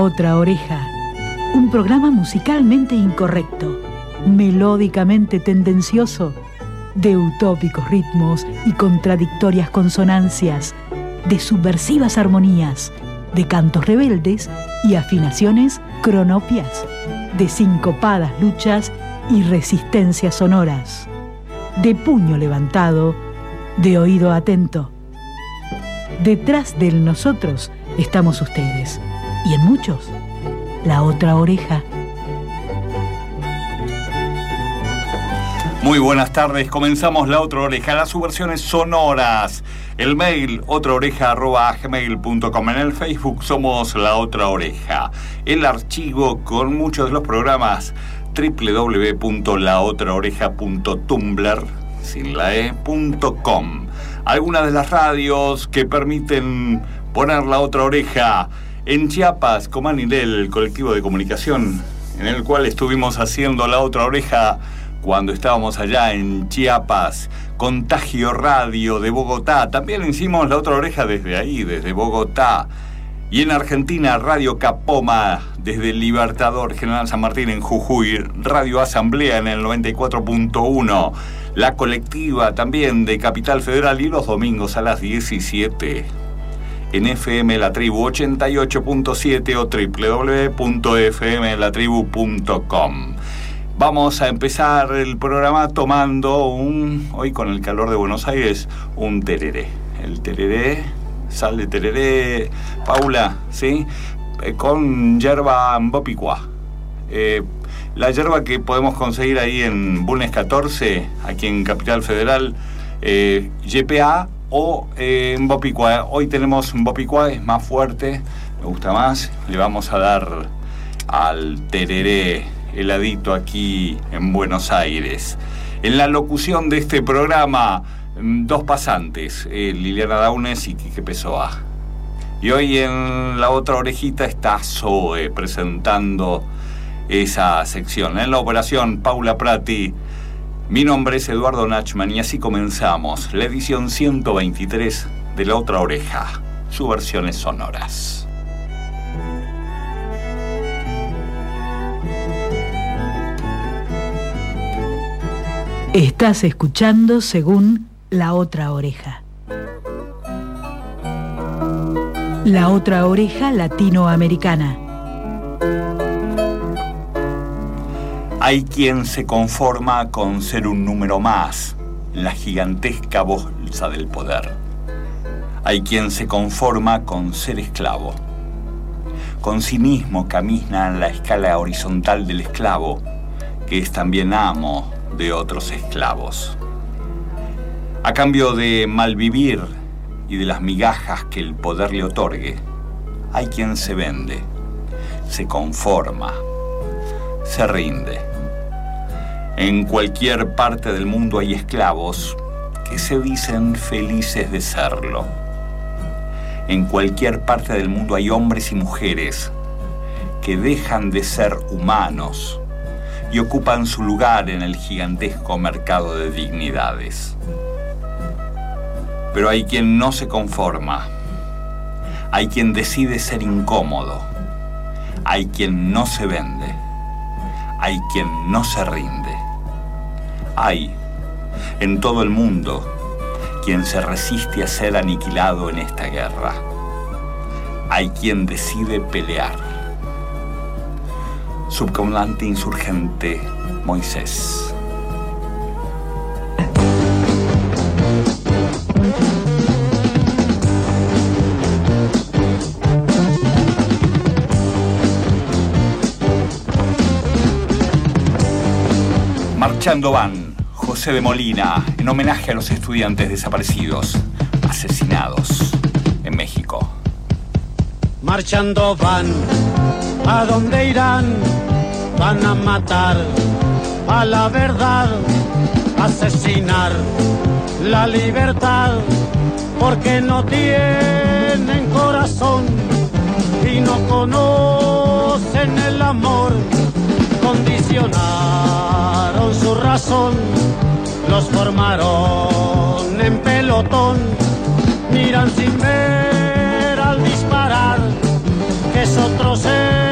Otra Oreja, un programa musicalmente incorrecto, melódicamente tendencioso, de utópicos ritmos y contradictorias consonancias, de subversivas armonías, de cantos rebeldes y afinaciones cronopias, de sincopadas luchas y resistencias sonoras, de puño levantado, de oído atento. Detrás del nosotros estamos ustedes, y en muchos, la otra oreja. Muy buenas tardes, comenzamos La Otra Oreja, las subversiones sonoras. El mail, otraoreja@gmail.com. En el Facebook somos La Otra Oreja. El archivo con muchos de los programas, www.laotraoreja.tumblr, sin la e.com. Algunas de las radios que permiten poner La Otra Oreja en Chiapas, Comanilel, el colectivo de comunicación en el cual estuvimos haciendo La Otra Oreja cuando estábamos allá en Chiapas. Contagio Radio de Bogotá, también hicimos La Otra Oreja desde ahí, desde Bogotá. Y en Argentina, Radio Capoma, desde el Libertador, General San Martín en Jujuy. Radio Asamblea en el 94.1. La Colectiva también de Capital Federal, y los domingos a las 17 en FM La Tribu 88.7 o www.fmlatribu.com. Vamos a empezar el programa tomando hoy con el calor de Buenos Aires, un tereré. El tereré, sal de tereré, Paula, ¿sí? Con yerba mbopicua. La yerba que podemos conseguir ahí en Bulnes 14, aquí en Capital Federal, YPA o mbopicua. Hoy tenemos mbopicua, es más fuerte, me gusta más. Le vamos a dar al tereré heladito aquí en Buenos Aires. En la locución de este programa, dos pasantes, Liliana Daunes y Quique Pessoa. Y hoy en La Otra Orejita está Zoe presentando esa sección. En la operación, Paula Prati. Mi nombre es Eduardo Nachman y así comenzamos la edición 123 de La Otra Oreja, subversiones sonoras. Estás escuchando según La Otra Oreja. La Otra Oreja latinoamericana. Hay quien se conforma con ser un número más en la gigantesca bolsa del poder. Hay quien se conforma con ser esclavo. Con sí mismo camina en la escala horizontal del esclavo, que es también amo de otros esclavos. A cambio de malvivir y de las migajas que el poder le otorgue, hay quien se vende, se conforma, se rinde. En cualquier parte del mundo hay esclavos que se dicen felices de serlo. En cualquier parte del mundo hay hombres y mujeres que dejan de ser humanos y ocupan su lugar en el gigantesco mercado de dignidades. Pero hay quien no se conforma, hay quien decide ser incómodo, hay quien no se vende, hay quien no se rinde. Hay, en todo el mundo, quien se resiste a ser aniquilado en esta guerra. Hay quien decide pelear. Subcomandante insurgente Moisés. Marchando van José de Molina, en homenaje a los estudiantes desaparecidos, asesinados en México. Marchando van, ¿a dónde irán? Van a matar a la verdad, asesinar la libertad, porque no tienen corazón y no conocen el amor. Condicionaron su razón, los formaron en pelotón, miran sin ver al disparar, que es otro ser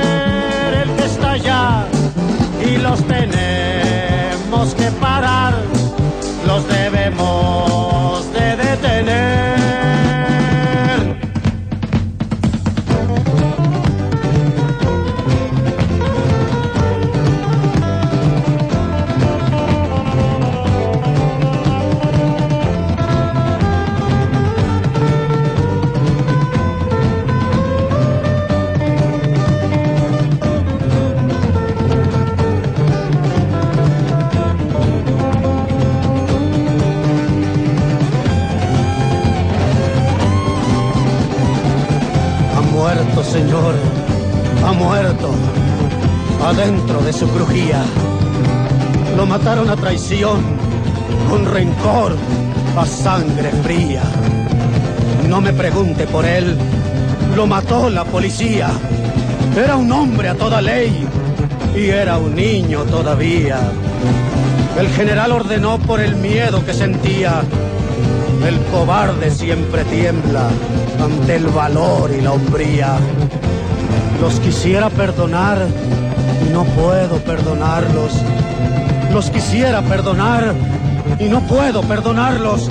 adentro de su crujía. Lo mataron a traición, con rencor, a sangre fría. No me pregunte por él, lo mató la policía. Era un hombre a toda ley y era un niño todavía. El general ordenó por el miedo que sentía. El cobarde siempre tiembla ante el valor y la hombría. Los quisiera perdonar y no puedo perdonarlos. Los quisiera perdonar y no puedo perdonarlos.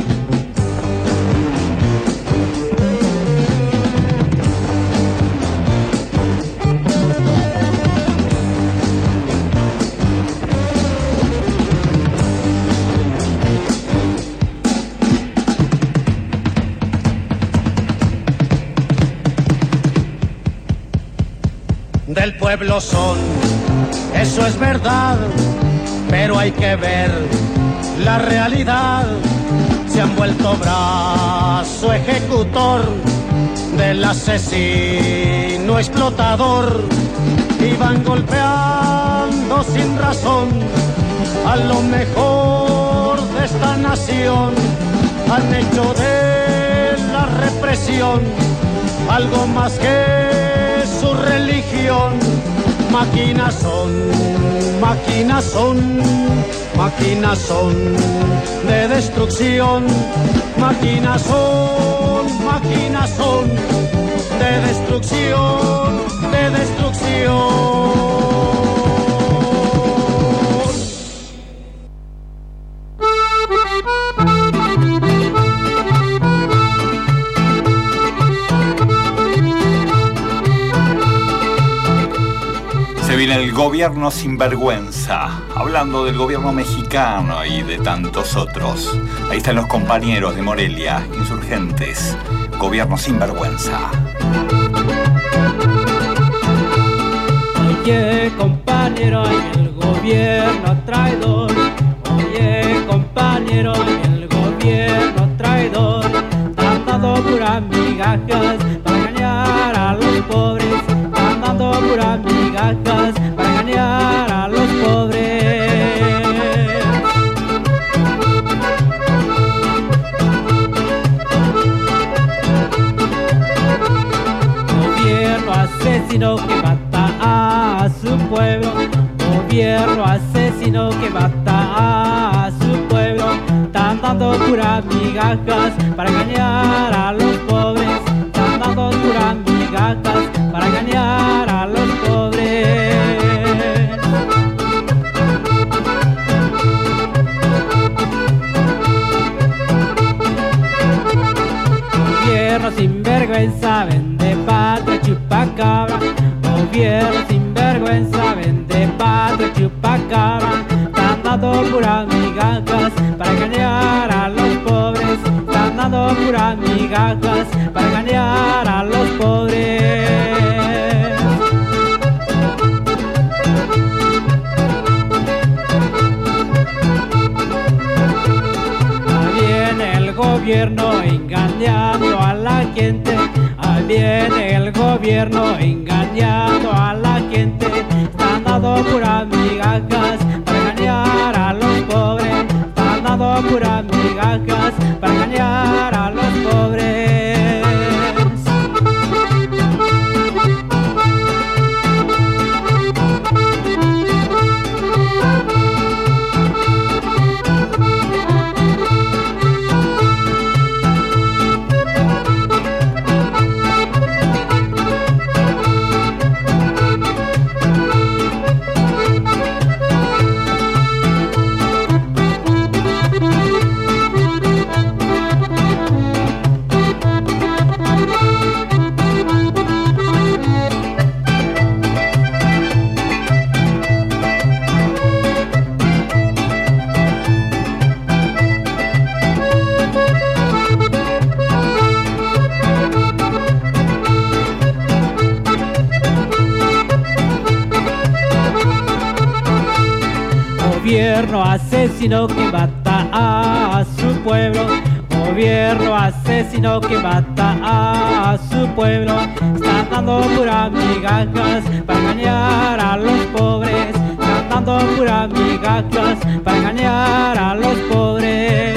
Del pueblo son, eso es verdad, pero hay que ver la realidad. Se han vuelto brazo ejecutor del asesino explotador y van golpeando sin razón a lo mejor de esta nación. Han hecho de la represión algo más que su religión. Máquinas son, máquinas son, máquinas son de destrucción. Máquinas son de destrucción, de destrucción. Se viene el gobierno sinvergüenza, hablando del gobierno mexicano y de tantos otros. Ahí están los compañeros de Morelia, insurgentes, gobierno sinvergüenza. Oye, compañero, en el gobierno traidor. Oye, compañero, en el gobierno traidor. Están dando puras migajas para engañar a los pobres. Están dando puras migajas para engañar a los pobres. Gobierno asesino que mata a su pueblo. Gobierno asesino que mata a su pueblo. Están dando puras migajas para engañar a los pobres. Están dando puras migajas para engañar a los pobres. Gobierno sinvergüenza, vende patria, chupacabra. Gobierno sinvergüenza, vende patria, chupacabra. Están dando puras migajas para engañar a los pobres. Están dando puras migajas para engañar a los pobres. Ahí viene el gobierno engañando a la gente. Ahí viene el gobierno engañando a la gente. Están dando puras migajas para engañar a los pobres. Están dando puras migajas para engañar a los pobres. Gobierno asesino que mata a su pueblo. Gobierno asesino que mata a su pueblo. Están cantando puras migajas para engañar a los pobres, cantando puras migajas para engañar a los pobres.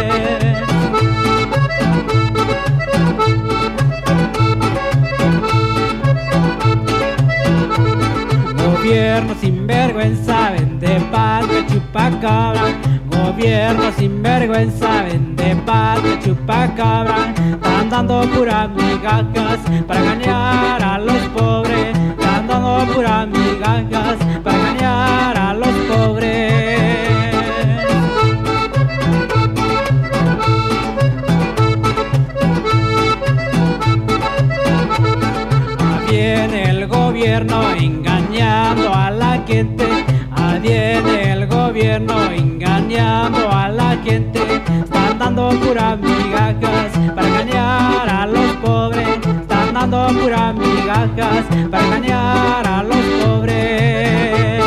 Gobierno sin vergüenza, vende patria, chupacabra. Gobierno sin vergüenza, vende patria, chupacabra. Están dando puras migajas para engañar a los pobres. Están dando puras migajas para engañar a los pobres. Viene el gobierno engañando a la gente. Viene el gobierno engañando a la gente. Están dando puras migajas para engañar a los pobres. Están dando puras migajas para engañar a los pobres.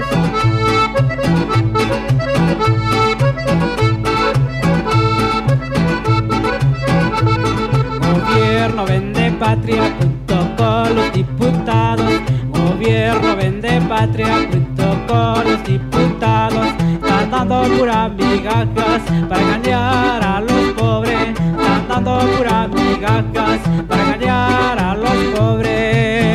Gobierno vende patria junto con los diputados. Gobierno vende patria junto con los diputados. Están dando puras migajas para engañar a los pobres. Están dando puras migajas para engañar a los pobres.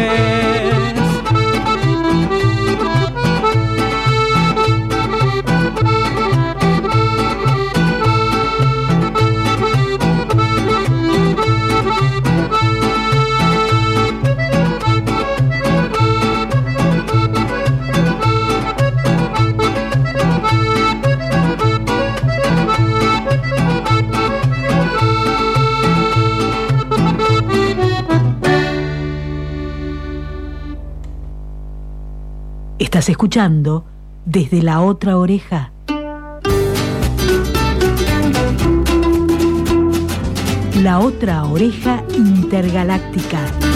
Estás escuchando Desde la Otra Oreja. La Otra Oreja Intergaláctica.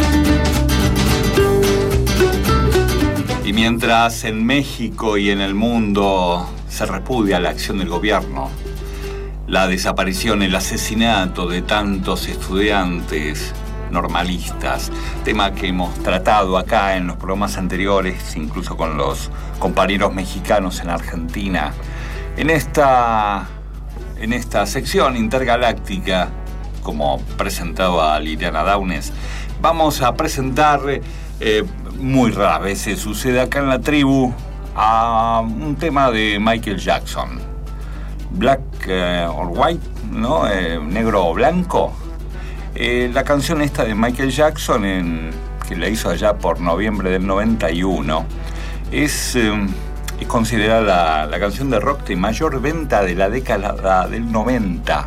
Y mientras en México y en el mundo se repudia la acción del gobierno, la desaparición, el asesinato de tantos estudiantes normalistas, tema que hemos tratado acá en los programas anteriores, incluso con los compañeros mexicanos en Argentina. En esta sección intergaláctica, como presentaba Liliana Downes, vamos a presentar, muy raras veces sucede acá en la tribu, a un tema de Michael Jackson. Black or White, ¿no? Negro o blanco. La canción esta de Michael Jackson, que la hizo allá por noviembre del 91, es considerada la canción de rock de mayor venta de la década del 90.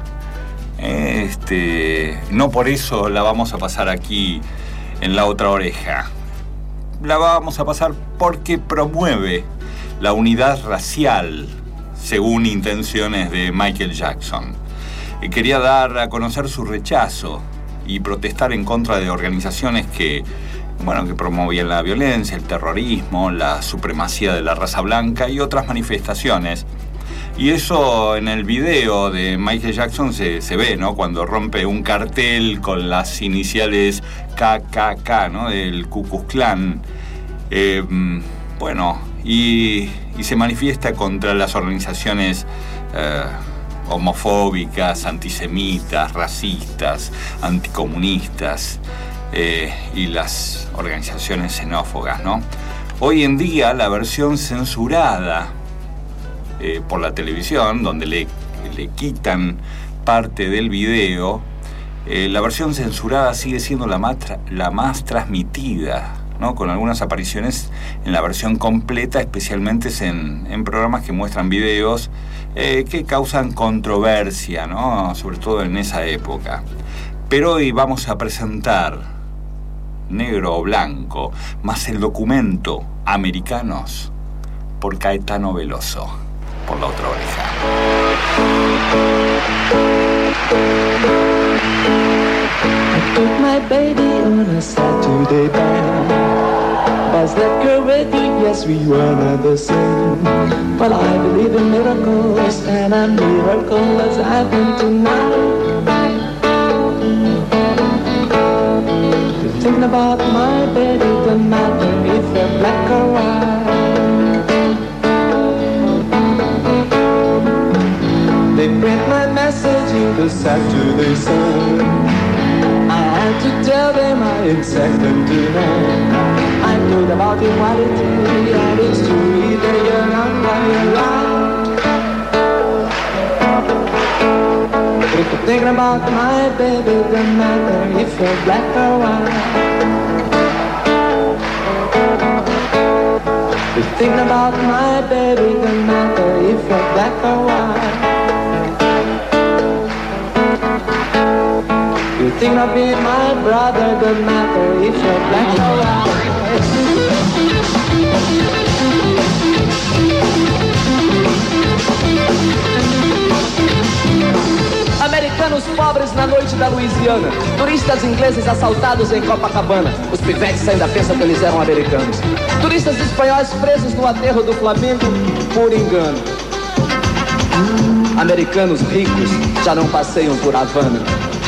No por eso la vamos a pasar aquí en La Otra Oreja. La vamos a pasar porque promueve la unidad racial, según intenciones de Michael Jackson. Quería dar a conocer su rechazo y protestar en contra de organizaciones que promovían la violencia, el terrorismo, la supremacía de la raza blanca y otras manifestaciones. Y eso en el video de Michael Jackson se ve, ¿no? Cuando rompe un cartel con las iniciales KKK, ¿no? Del Ku Klux Klan. Y se manifiesta contra las organizaciones homofóbicas, antisemitas, racistas, anticomunistas y las organizaciones xenófobas, ¿no? Hoy en día la versión censurada por la televisión, donde le quitan parte del video, la versión censurada sigue siendo la más transmitida, ¿no? Con algunas apariciones en la versión completa, especialmente en programas que muestran videos que causan controversia, ¿no? Sobre todo en esa época. Pero hoy vamos a presentar Negro o Blanco, más el documento Americanos, por Caetano Veloso, por La Otra Oreja. I took my baby on a Saturday band. Was that girl with you? Yes, we were not the same. But I believe in miracles, and a miracle has happened tonight. The thing about my baby, doesn't matter if they're black or white. They print my message in the Saturday Sun. I had to tell them I exact them to know. I told about equality and it's true either you're not or you're right. If you're thinking about my baby, doesn't matter if you're black or white. If you're thinking about my baby, doesn't matter if you're black or white. You think of being my brother, doesn't matter if you're black or white. Americanos pobres na noite da Louisiana, turistas ingleses assaltados em Copacabana. Os pivetes ainda pensam que eles eram americanos. Turistas espanhóis presos no aterro do Flamengo por engano. Americanos ricos já não passeiam por Havana.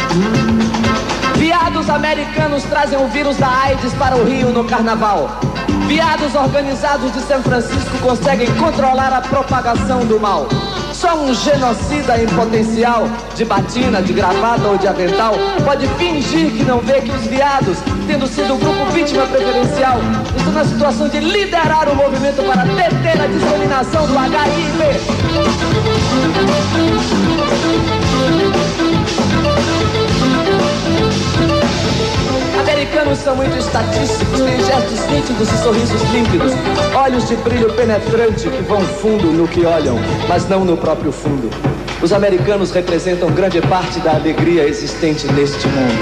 Viados americanos trazem o vírus da AIDS para o Rio no carnaval. Viados organizados de São Francisco conseguem controlar a propagação do mal. Só um genocida em potencial, de batina, de gravata ou de avental, pode fingir que não vê que os viados, tendo sido o grupo vítima preferencial, estão na situação de liderar o movimento para deter a disseminação do HIV. Americanos são muito estatísticos, têm gestos nítidos e sorrisos límpidos, olhos de brilho penetrante que vão fundo no que olham, mas não no próprio fundo. Os americanos representam grande parte da alegria existente neste mundo.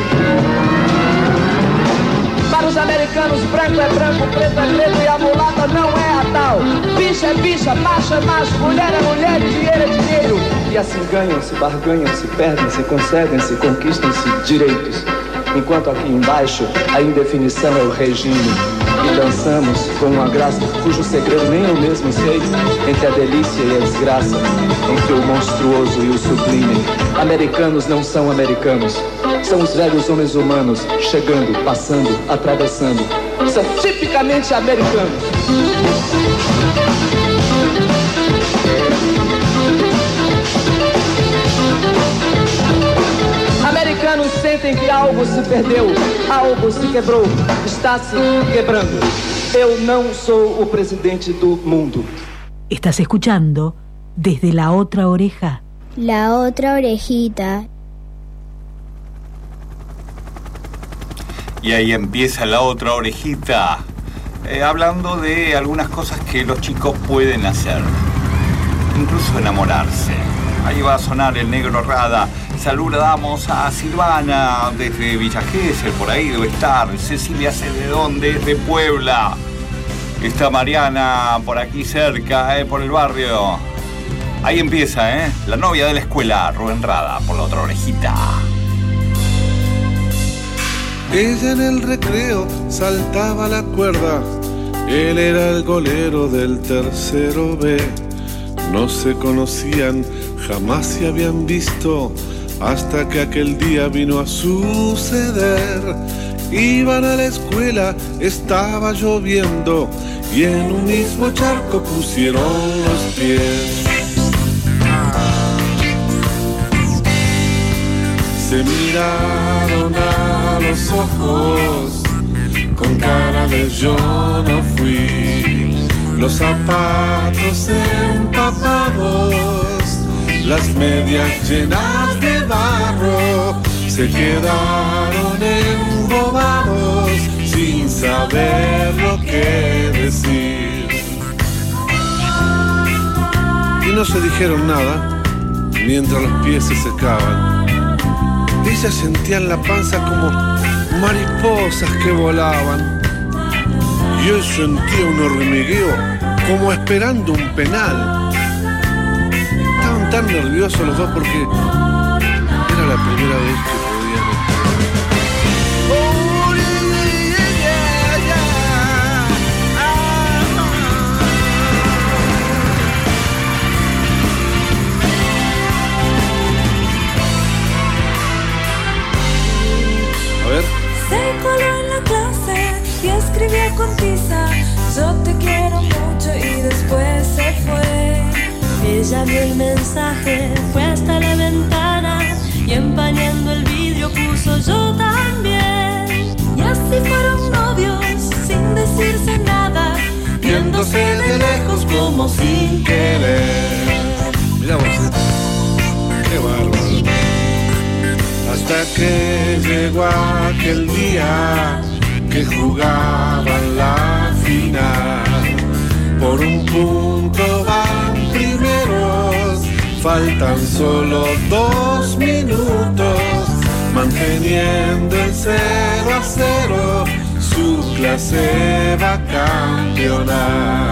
Para os americanos, branco é branco, preto é preto e a mulata não é a tal. Bicho é bicha, macho é macho, mulher é mulher e dinheiro é dinheiro. E assim ganham-se, barganham-se, perdem-se, concedem-se, conquistam-se direitos. Enquanto aqui embaixo a indefinição é o regime. E dançamos com uma graça cujo segredo nem eu mesmo sei, entre a delícia e a desgraça, entre o monstruoso e o sublime. Americanos não são americanos, são os velhos homens humanos, chegando, passando, atravessando. São tipicamente americanos. Americanos sentem que algo se perdeu, algo se quebrou, está se quebrando. Eu não sou o presidente do mundo. Estás escuchando Desde la Otra Oreja. La Otra Orejita. Y ahí empieza La Otra Orejita, hablando de algunas cosas que los chicos pueden hacer, incluso enamorarse. Ahí va a sonar el Negro Rada. Saludamos a Silvana desde Villa Gesell, por ahí debe estar. Cecilia Celedón desde Puebla. Está Mariana por aquí cerca, por el barrio. Ahí empieza, la novia de la escuela, Rubén Rada, por La Otra Orejita. Ella en el recreo saltaba la cuerda. Él era el golero del tercero B. No se conocían, jamás se habían visto, hasta que aquel día vino a suceder. Iban a la escuela, estaba lloviendo, y en un mismo charco pusieron los pies. Se miraron a los ojos, con cara de yo no fui. Los zapatos empapados, las medias llenas de barro, se quedaron embobados sin saber lo que decir. Y no se dijeron nada mientras los pies se secaban. Ellas sentían la panza como mariposas que volaban. Y él sentía un hormigueo como esperando un penal. Estaban tan nerviosos los dos porque era la primera vez que podían estar. Oh, yeah, yeah. A ver. Se coló en la clase Extravió el mensaje, fue hasta la ventana y empañando el vidrio puso yo también. Y así fueron novios sin decirse nada, viéndose de lejos como sin querer. Mirá vos, qué bárbaro. Hasta que llegó aquel día que jugaban la final. Por un punto van primeros, faltan solo 2 minutos, manteniendo el 0-0, su clase va a campeonar.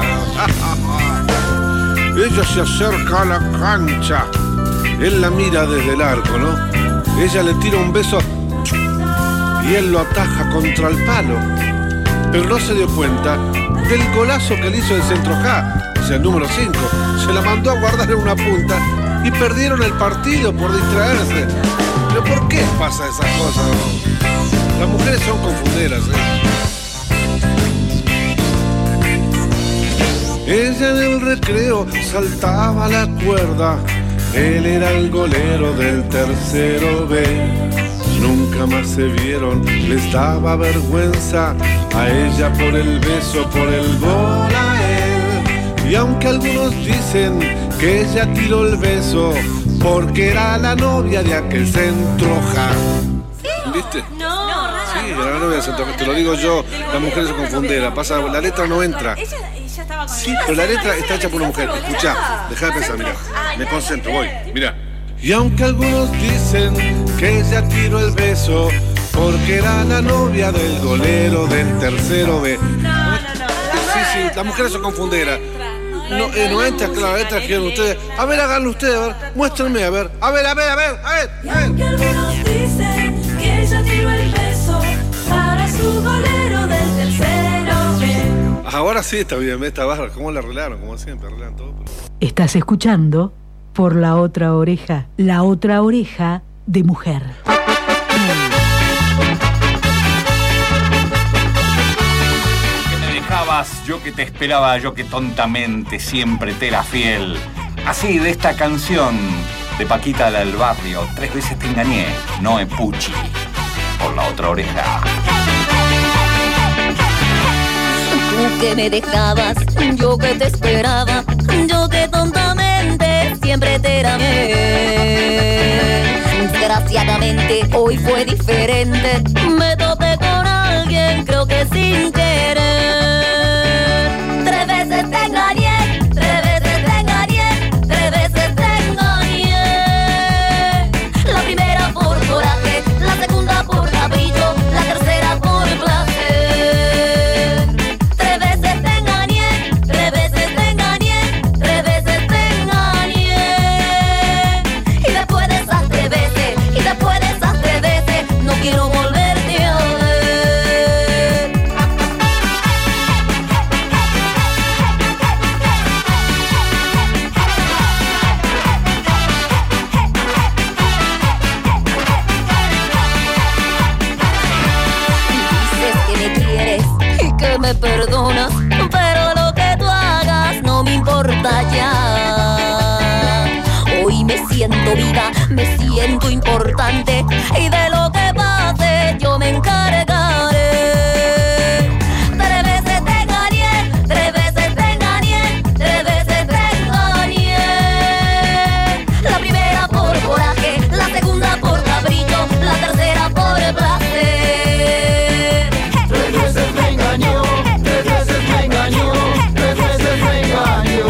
Ella se acerca a la cancha, él la mira desde el arco, ¿no? Ella le tira un beso y él lo ataja contra el palo, pero no se dio cuenta del golazo que le hizo el centro K, o sea, el número 5. Se la mandó a guardar en una punta y perdieron el partido por distraerse. ¿Pero por qué pasa esas cosas, no? Las mujeres son confunderas, Ella en el recreo saltaba la cuerda, él era el golero del tercero B. Nunca más se vieron, les daba vergüenza a ella por el beso, por el gol a él. Y aunque algunos dicen que ella tiró el beso porque era la novia de aquel centro J. ¿Viste? No, sí, era la novia del centro J, te lo digo yo, las mujeres se confunden, pasa, la letra no entra. Ella estaba con Sí, pero la letra está hecha por una mujer. Escuchá, dejá de pensar, mirá, me concentro, voy, mirá. Y aunque algunos dicen que ella tiró el beso porque era la novia del golero del tercero B. No. Sí, las mujeres son confunderas. No entra, claro, entra, quieren ustedes. A ver, háganlo ustedes, a ver, muéstrenme, a ver. A ver. Y aunque algunos dicen que ella tiró el beso para su golero del tercero B. Ahora sí está bien, esta barra, ¿cómo la arreglaron? Como siempre, arreglan todo. Estás escuchando Por la Otra Oreja, la otra oreja de mujer. Yo que te esperaba, yo que tontamente siempre te era fiel. Así de esta canción de Paquita la del Barrio, 3 veces te engañé, Noé Pucci, Por la Otra Oreja. Tú que me dejabas, yo que te esperaba, yo que tontamente siempre te amé. Desgraciadamente hoy fue diferente, me topé con alguien, creo que sin querer. 3 veces te engañé, 3 veces te engañé, 3 veces te engañé. La primera por coraje, la segunda por capricho, la tercera por placer. 3 veces te engañé, 3 veces te engañé, 3 veces te engañé. Y después de esas 3 veces, y después de esas 3 veces, no quiero volverte a ver. Me perdonas, pero lo que tú hagas no me importa ya. Hoy me siento viva, me siento importante y de lo que pase yo me encargaré. 3 veces te engañé, 3 veces te engañé, 3 veces te engañé. La primera por coraje, la segunda por capricho, la tercera por placer. 3 veces me engañó, 3 veces me engañó, 3 veces me engañó.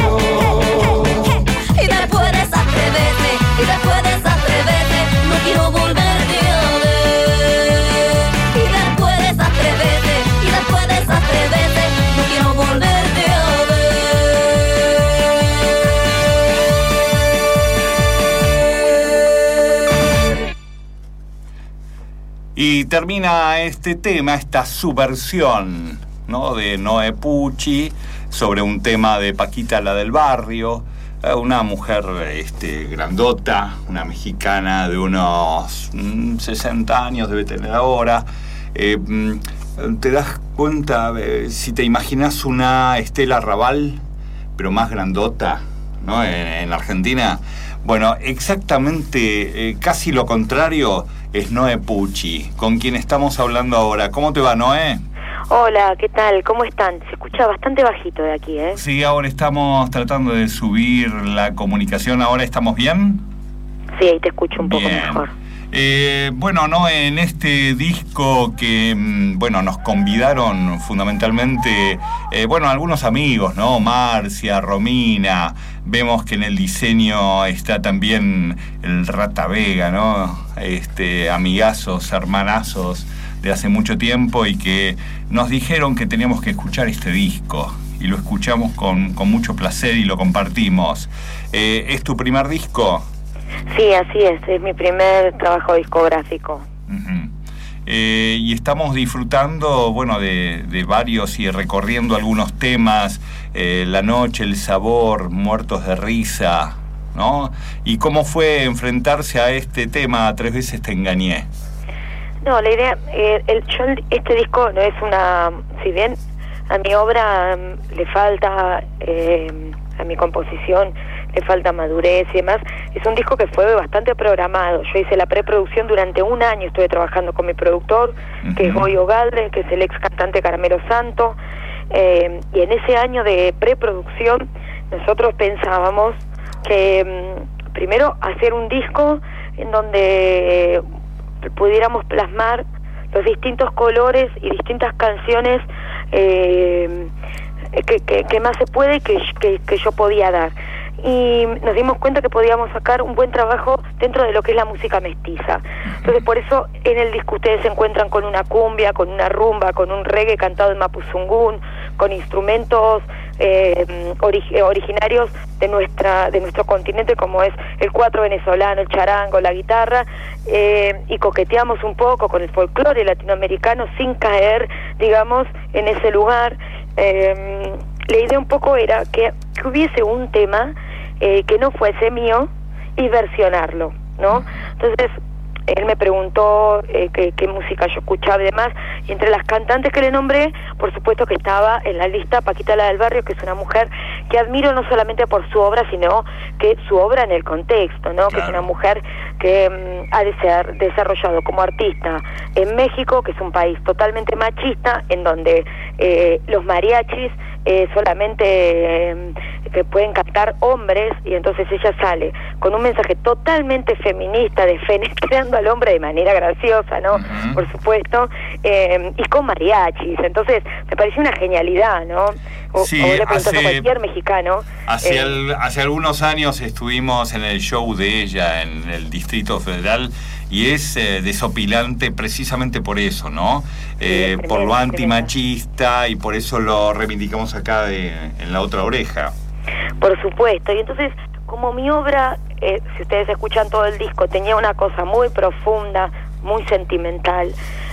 Y después de esas 3 veces, y después de esas 3 veces, no quiero volverte a ver. Y después de esas 3 veces, y después de esas 3 veces, no quiero volverte a ver. Y termina este tema, esta subversión, ¿no?, de Noé Pucci sobre un tema de Paquita la del Barrio, una mujer grandota, una mexicana de unos 60 años debe tener ahora. ¿Te das cuenta, si te imaginas una Estela Raval, pero más grandota, ¿no? En Argentina. Bueno, exactamente, casi lo contrario es Noé Pucci, con quien estamos hablando ahora. ¿Cómo te va, Noé? Hola, ¿qué tal? ¿Cómo están? Se escucha bastante bajito de aquí, ¿eh? Sí, ahora estamos tratando de subir la comunicación. ¿Ahora estamos bien? Sí, ahí te escucho un poco bien. Mejor. Bueno, no, en este disco que, bueno, nos convidaron fundamentalmente, bueno, algunos amigos, ¿no? Marcia, Romina, vemos que en el diseño está también el Rata Vega, ¿no? Amigazos, hermanazos de hace mucho tiempo y que nos dijeron que teníamos que escuchar este disco y lo escuchamos con mucho placer y lo compartimos. ¿Es tu primer disco? Sí, así es mi primer trabajo discográfico. Uh-huh. Y estamos disfrutando, bueno, de varios y recorriendo algunos temas, La Noche, El Sabor, Muertos de Risa, ¿no? ¿Y cómo fue enfrentarse a este tema, Tres veces te engañé? No, la idea, este disco no es una, si bien a mi obra le falta, a mi composición le falta madurez y demás, es un disco que fue bastante programado. Yo hice la preproducción durante un año, estuve trabajando con mi productor, que es Goyo Galde, que es el ex cantante Caramelo Santo, y en ese año de preproducción nosotros pensábamos que primero hacer un disco en donde pudiéramos plasmar los distintos colores y distintas canciones que más se puede y que yo podía dar. Y nos dimos cuenta que podíamos sacar un buen trabajo dentro de lo que es la música mestiza. Entonces por eso en el disco ustedes se encuentran con una cumbia, con una rumba, con un reggae cantado en mapuzungún, con instrumentos originarios de nuestro continente, como es el cuatro venezolano, el charango, la guitarra, y coqueteamos un poco con el folclore latinoamericano sin caer, digamos, en ese lugar. La idea un poco era que hubiese un tema que no fuese mío y versionarlo, ¿no? Entonces él me preguntó qué música yo escuchaba y demás, y entre las cantantes que le nombré, por supuesto que estaba en la lista Paquita la del Barrio, que es una mujer que admiro no solamente por su obra, sino que su obra en el contexto, ¿no? Claro. Que es una mujer que ha desarrollado como artista en México, que es un país totalmente machista, en donde los mariachis solamente que pueden cantar hombres, y entonces ella sale con un mensaje totalmente feminista, defenestrando al hombre de manera graciosa, ¿no? Uh-huh. Por supuesto, y con mariachis. Entonces me pareció una genialidad, ¿no? Sí, o le preguntas a cualquier mexicano. Hace algunos años estuvimos en el show de ella en el Distrito Federal, y es desopilante precisamente por eso, ¿no? Por lo antimachista, y por eso lo reivindicamos acá en La Otra Oreja. Por supuesto, y entonces, como mi obra, si ustedes escuchan todo el disco, tenía una cosa muy profunda, muy sentimental,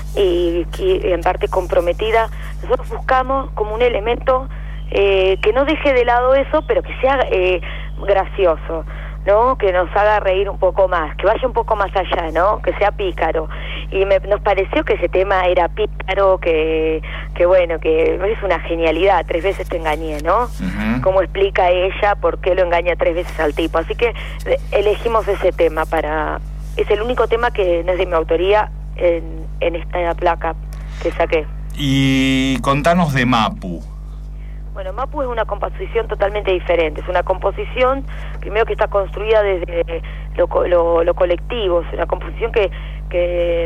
y en parte comprometida, nosotros buscamos como un elemento que no deje de lado eso, pero que sea gracioso, ¿no? Que nos haga reír un poco más, que vaya un poco más allá, ¿no? Que sea pícaro. Y nos pareció que ese tema era pícaro, que bueno, que es una genialidad. Tres veces te engañé, ¿no? Uh-huh. Cómo explica ella por qué lo engaña tres veces al tipo. Así que elegimos ese tema es el único tema que no es de mi autoría en esta placa que saqué. Y contanos de Mapu. Bueno, Mapu es una composición totalmente diferente. Es una composición, primero, que está construida desde lo colectivo. Es una composición que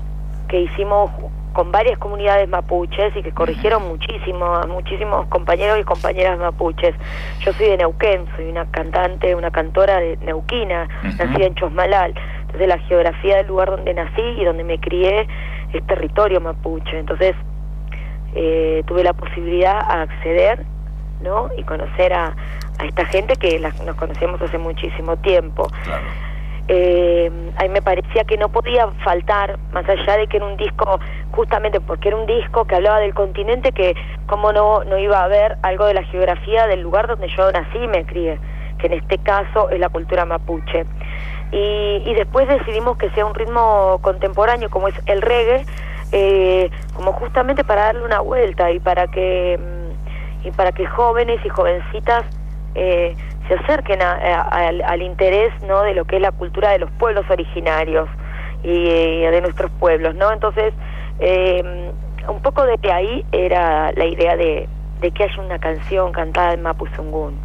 hicimos con varias comunidades mapuches y que corrigieron muchísimos compañeros y compañeras mapuches. Yo soy de Neuquén, soy una cantante, una cantora de neuquina, nacida en Chosmalal. Entonces la geografía del lugar donde nací y donde me crié es territorio mapuche. Entonces tuve la posibilidad a acceder, ¿no? Y conocer a esta gente que nos conocemos hace muchísimo tiempo. Claro. A mí me parecía que no podía faltar, más allá de que era un disco, justamente porque era un disco que hablaba del continente, que cómo no iba a haber algo de la geografía del lugar donde yo nací y me crié, que en este caso es la cultura mapuche. Y después decidimos que sea un ritmo contemporáneo como es el reggae, como justamente para darle una vuelta y para que jóvenes y jovencitas se acerquen al interés, ¿no?, de lo que es la cultura de los pueblos originarios y de nuestros pueblos, ¿no? Entonces, un poco desde ahí era la idea de que haya una canción cantada en Mapuzungún.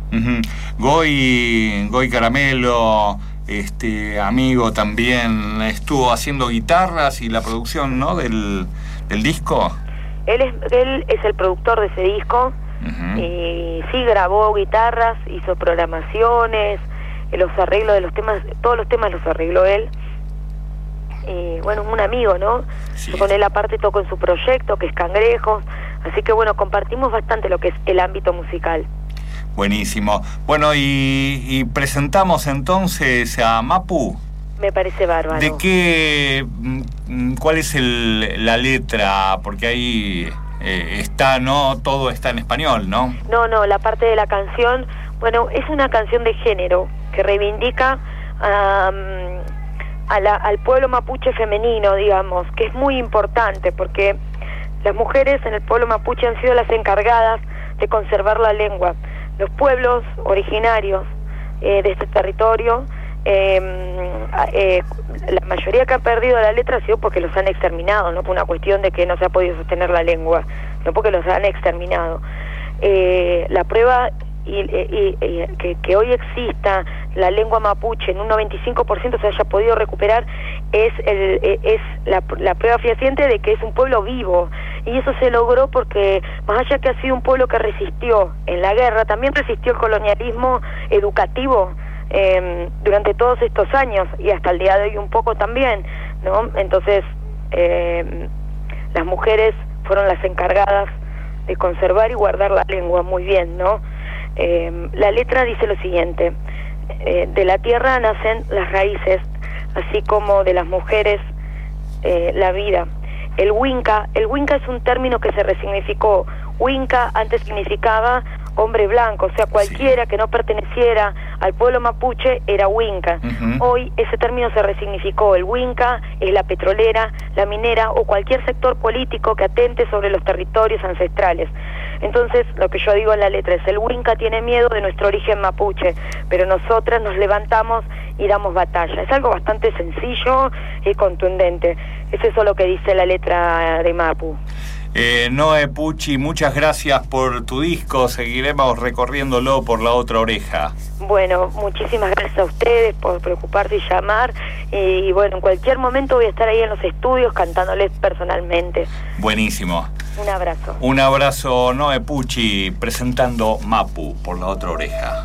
Goy Caramelo, amigo también, estuvo haciendo guitarras y la producción, ¿no?, del disco. Él es el productor de ese disco. Y sí, grabó guitarras, hizo programaciones, los arreglos de los temas, todos los temas los arregló él. Y bueno, un amigo, ¿no? Sí. Yo con él aparte toco en su proyecto, que es Cangrejos, así que bueno, compartimos bastante lo que es el ámbito musical. Buenísimo. Bueno, y presentamos entonces a Mapu. Me parece bárbaro. ¿De qué, cuál es la letra? Porque ahí está, ¿no? Todo está en español, ¿no? No, la parte de la canción, bueno, es una canción de género que reivindica al pueblo mapuche femenino, digamos, que es muy importante porque las mujeres en el pueblo mapuche han sido las encargadas de conservar la lengua. Los pueblos originarios de este territorio, la mayoría que han perdido la letra ha sido porque los han exterminado, no por una cuestión de que no se ha podido sostener la lengua, no porque los han exterminado. La prueba que hoy exista la lengua mapuche en un 95% se haya podido recuperar es la prueba fehaciente de que es un pueblo vivo, y eso se logró porque más allá que ha sido un pueblo que resistió en la guerra, también resistió el colonialismo educativo durante todos estos años y hasta el día de hoy un poco también, ¿no? Entonces las mujeres fueron las encargadas de conservar y guardar la lengua muy bien, ¿no? La letra dice lo siguiente: de la tierra nacen las raíces, así como de las mujeres la vida. El Winca es un término que se resignificó. Winca antes significaba hombre blanco, o sea, cualquiera que no perteneciera al pueblo mapuche era Winca. Hoy ese término se resignificó. El Winca es la petrolera, la minera o cualquier sector político que atente sobre los territorios ancestrales. Entonces, lo que yo digo en la letra es: el Winca tiene miedo de nuestro origen mapuche, pero nosotras nos levantamos y damos batalla. Es algo bastante sencillo y contundente. Es eso lo que dice la letra de Mapu. Noé Pucci, muchas gracias por tu disco. Seguiremos recorriéndolo por La Otra Oreja. Bueno, muchísimas gracias a ustedes por preocuparse y llamar. Y bueno, en cualquier momento voy a estar ahí en los estudios cantándoles personalmente. Buenísimo. Un abrazo. Un abrazo, Noé Pucci, presentando Mapu por La Otra Oreja.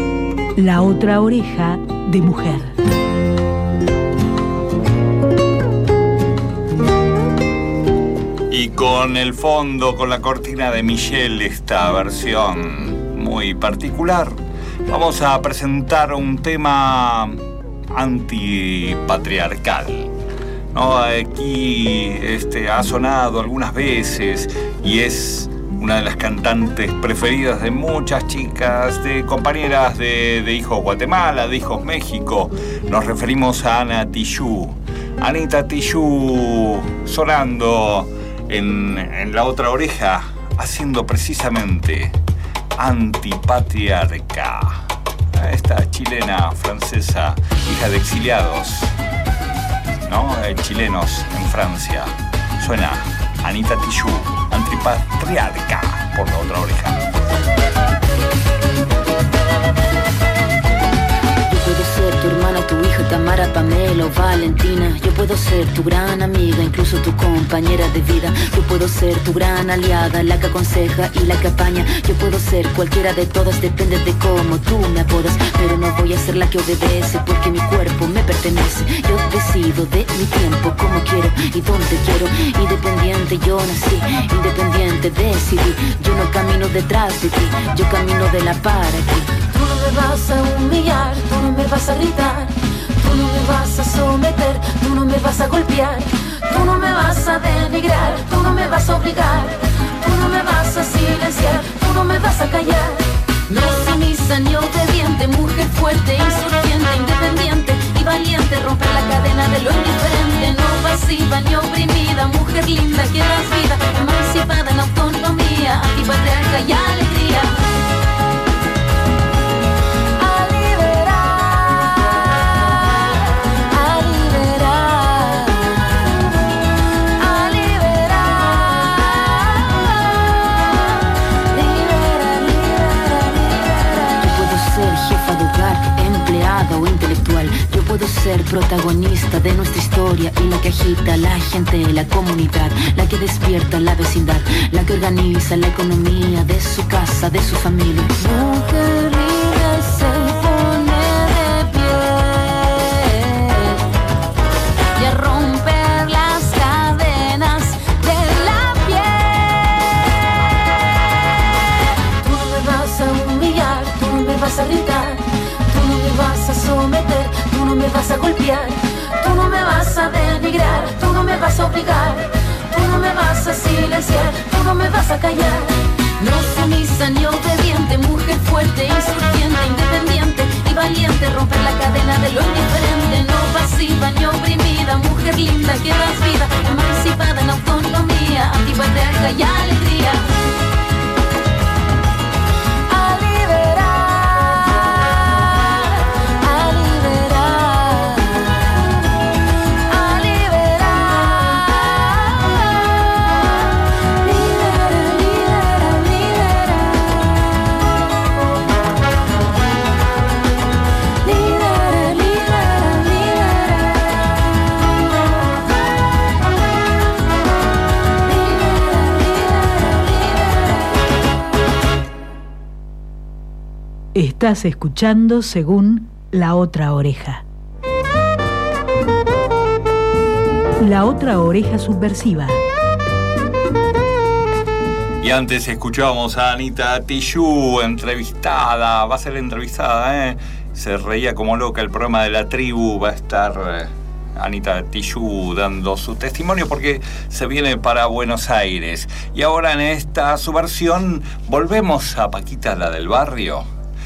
La otra oreja de mujer. Y con el fondo, con la cortina de Michelle, esta versión muy particular, vamos a presentar un tema antipatriarcal, ¿no? Aquí ha sonado algunas veces y es una de las cantantes preferidas de muchas chicas, de compañeras de Hijos Guatemala, de Hijos México. Nos referimos a Ana Tijoux. Anita Tijoux sonando en La Otra Oreja, haciendo precisamente antipatriarca. Esta chilena, francesa, hija de exiliados, ¿no? Chilenos en Francia. Suena Anita Tijoux, antipatriarca, por La Otra Oreja. Yo puedo ser tu hermana, tu hija, Tamara, Pamela o Valentina. Yo puedo ser tu gran amiga, incluso tu compañera de vida. Yo puedo ser tu gran aliada, la que aconseja y la que apaña. Yo puedo ser cualquiera de todas, depende de cómo tú me apodas. Pero no voy a ser la que obedece, porque mi cuerpo me pertenece. Yo decido de mi tiempo, como quiero y donde quiero. Independiente yo nací, independiente decidí. Yo no camino detrás de ti, yo camino de la para ti. Tú no me vas a humillar, tú no me vas a gritar, tú no me vas a someter, tú no me vas a golpear, tú no me vas a denigrar, tú no me vas a obligar, tú no me vas a silenciar, tú no me vas a callar. No sumisa ni obediente, mujer fuerte, insurgente, independiente y valiente, romper la cadena de lo indiferente, no pasiva ni oprimida, mujer linda que das vida, emancipada en autonomía, antipatriarca y alegría. O intelectual. Yo puedo ser protagonista de nuestra historia y la que agita a la gente, la comunidad, la que despierta la vecindad, la que organiza la economía de su casa, de su familia. Mujer libre se pone de pie y a romper las cadenas de la piel. Tú no me vas a humillar, tú no me vas a gritar, tú no me vas a someter, tú no me vas a golpear, tú no me vas a denigrar, tú no me vas a obligar, tú no me vas a silenciar, tú no me vas a callar. No sumisa ni obediente, mujer fuerte, insurgente, independiente y valiente, romper la cadena de lo indiferente, no pasiva ni oprimida, mujer linda que das vida, emancipada en autonomía, antipatriarca y alegría. Estás escuchando Según La Otra Oreja. La Otra Oreja Subversiva. Y antes escuchábamos a Anita Tijoux, entrevistada, va a ser entrevistada, Se reía como loca, el programa de La Tribu, va a estar Anita Tijoux dando su testimonio porque se viene para Buenos Aires. Y ahora en esta subversión volvemos a Paquita, la del barrio.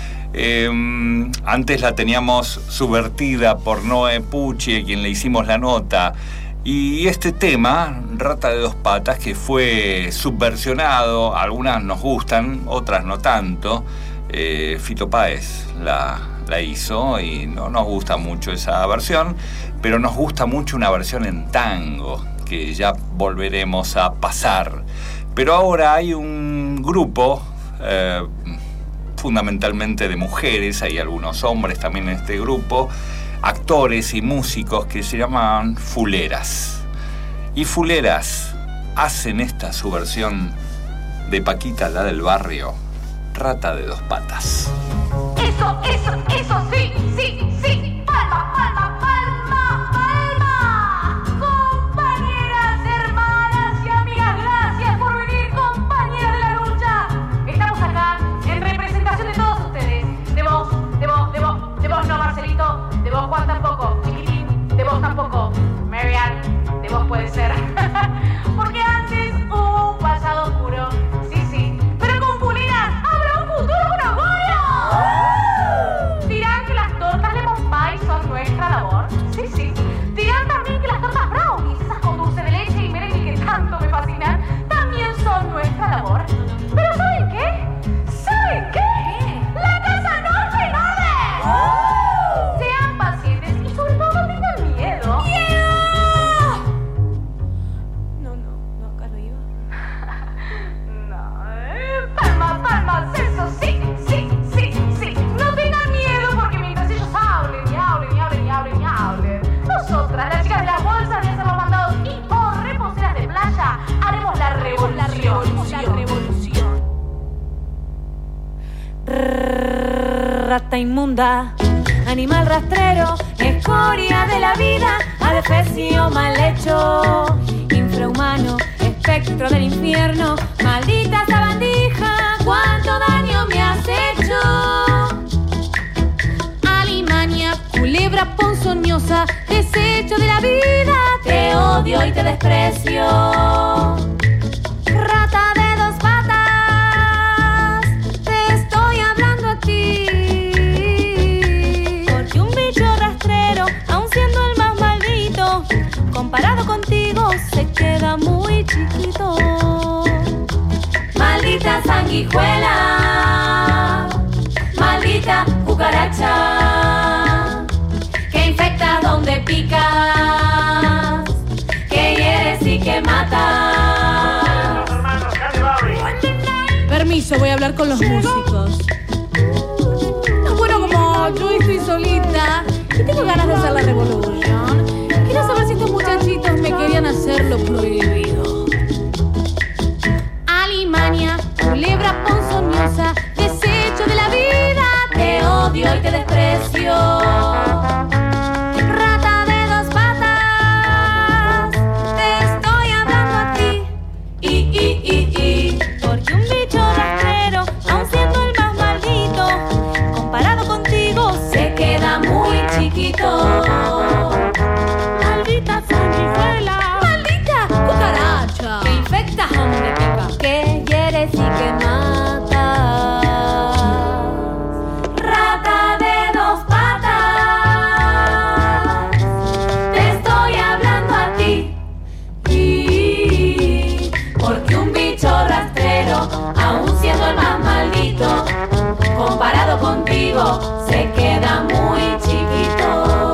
Antes la teníamos subvertida por Noé Pucci, a quien le hicimos la nota. Y este tema, Rata de dos patas, que fue subversionado, algunas nos gustan, otras no tanto. Fito Páez la hizo y no nos gusta mucho esa versión, pero nos gusta mucho una versión en tango, que ya volveremos a pasar. Pero ahora hay un grupo, fundamentalmente de mujeres, hay algunos hombres también en este grupo, actores y músicos que se llaman Fuleras. Y Fuleras hacen esta subversión de Paquita, la del barrio, Rata de dos patas. Eso. tampoco, Juan tampoco, Chiquitín, de vos tampoco, Marianne, de vos puede ser. Porque antes hubo un pasado oscuro, sí, pero con Pulina habrá un futuro con Agorio. Dirán que las tortas Lemon Pie son nuestra labor, sí. Dirán también que las tortas brownies, esas con dulce de leche y merengue que tanto me fascinan, también son nuestra labor. Pero ¿saben qué? ¡La casa Norte en orden! Sean pacientes y sobre todo no tengan miedo. No, acá no iba. No, palmas, eso sí. No tengan miedo porque mientras ellos hablen, nosotras, las chicas de las bolsas de hacer los mandados y por reposeras de playa, haremos la revolución. Rata inmunda, animal rastrero, escoria de la vida, adefesio mal hecho, infrahumano, espectro del infierno, maldita sabandija, cuánto daño me has hecho. Alimaña, culebra ponzoñosa, desecho de la vida, te odio y te desprecio. Rata de dos patas, te estoy hablando a ti. Porque un bicho rastrero, aun siendo el más maldito, comparado contigo se queda muy chiquito. Maldita sanguijuela, maldita cucaracha, que infectas donde picas, que hieres y que matas. Permiso, voy a hablar con los músicos. No, bueno, como yo estoy solita y tengo ganas de hacer la revolución, quiero saber si estos muchachitos me querían hacer lo prohibido. Alimaña, culebra ponzoñosa, desecho de la vida, te odio y te desprecio. Rata de dos patas, te estoy hablando a ti. Porque un bicho rastrero, aun siendo el más maldito, comparado contigo se queda muy chiquito. Maldita sanguijuela, maldita cucaracha, que infectas donde pica, que hieres y que matas. Rata de dos patas, te estoy hablando a ti. Porque un bicho rastrero, aun siendo el más maldito, comparado contigo se queda muy chiquito.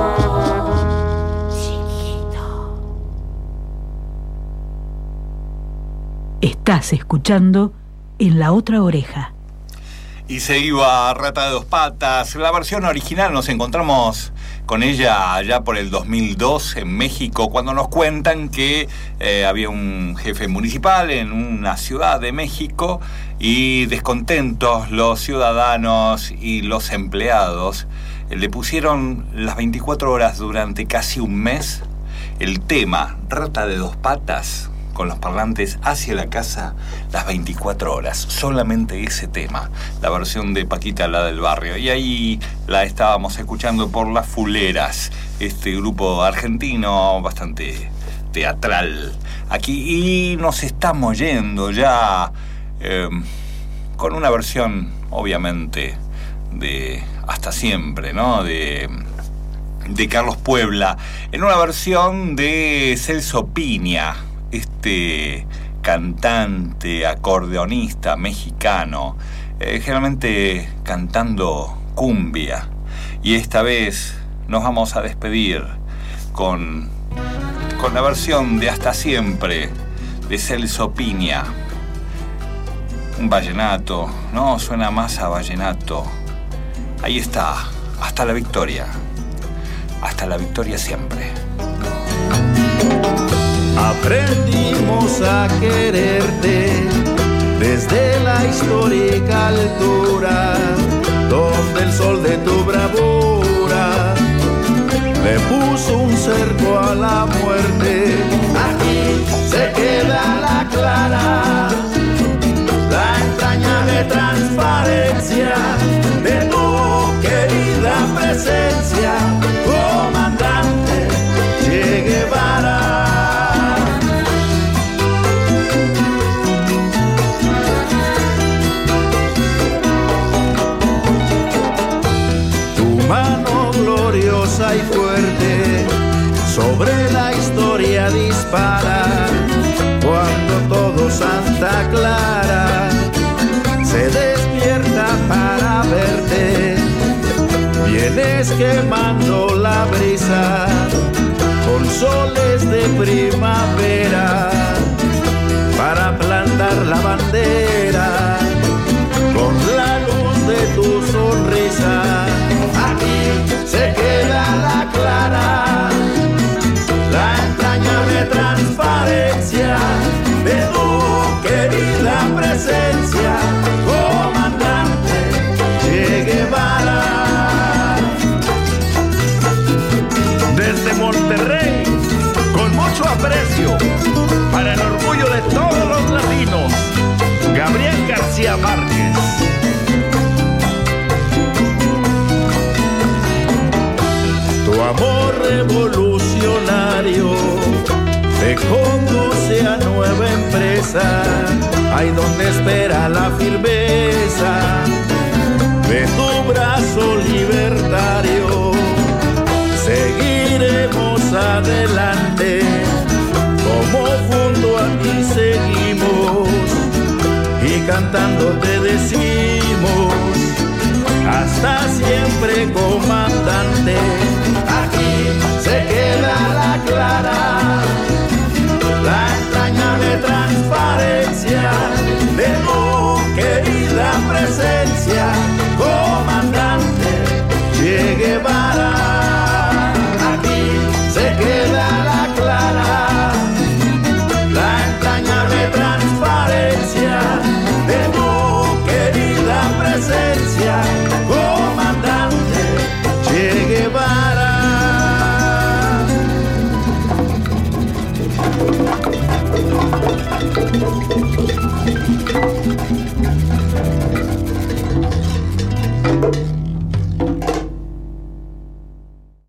Estás escuchando En la Otra Oreja. Y se iba Rata de dos patas. La versión original nos encontramos con ella allá por el 2002 en México, cuando nos cuentan que había un jefe municipal en una ciudad de México y descontentos los ciudadanos y los empleados le pusieron las 24 horas durante casi un mes el tema Rata de dos patas con los parlantes hacia la casa las 24 horas. Solamente ese tema, la versión de Paquita, la del barrio. Y ahí la estábamos escuchando por Las Fuleras, este grupo argentino bastante teatral aquí. Y nos estamos yendo ya con una versión, obviamente, de Hasta Siempre, ¿no? De Carlos Puebla, en una versión de Celso Piña, este cantante, acordeonista mexicano, generalmente cantando cumbia. Y esta vez nos vamos a despedir con la versión de Hasta Siempre de Celso Piña. Un vallenato, no, suena más a vallenato. Ahí está, hasta la victoria. Hasta la victoria siempre. Aprendimos a quererte desde la histórica altura, donde el sol de tu bravura le puso un cerco a la muerte. Aquí se queda la clara, la entrañable transparencia de tu querida presencia. mano gloriosa y fuerte sobre la historia dispara. Cuando todo Santa Clara se despierta para verte, vienes quemando la brisa con soles de primavera para plantar la bandera con la luz de tu sonrisa. Aquí se queda la clara, la entrañable transparencia de tu querida presencia, comandante Che Guevara. Desde Monterrey, con mucho aprecio, para el orgullo de todos los latinos, Gabriel García Márquez. Tu amor revolucionario te conduce a nueva empresa, ahí donde espera la firmeza de tu brazo libertario. Seguiremos adelante, como junto a ti seguimos, y cantando te decimos, hasta siempre, comandante. Aquí se queda la clara, la entrañable transparencia de tu querida presencia, comandante Che Guevara.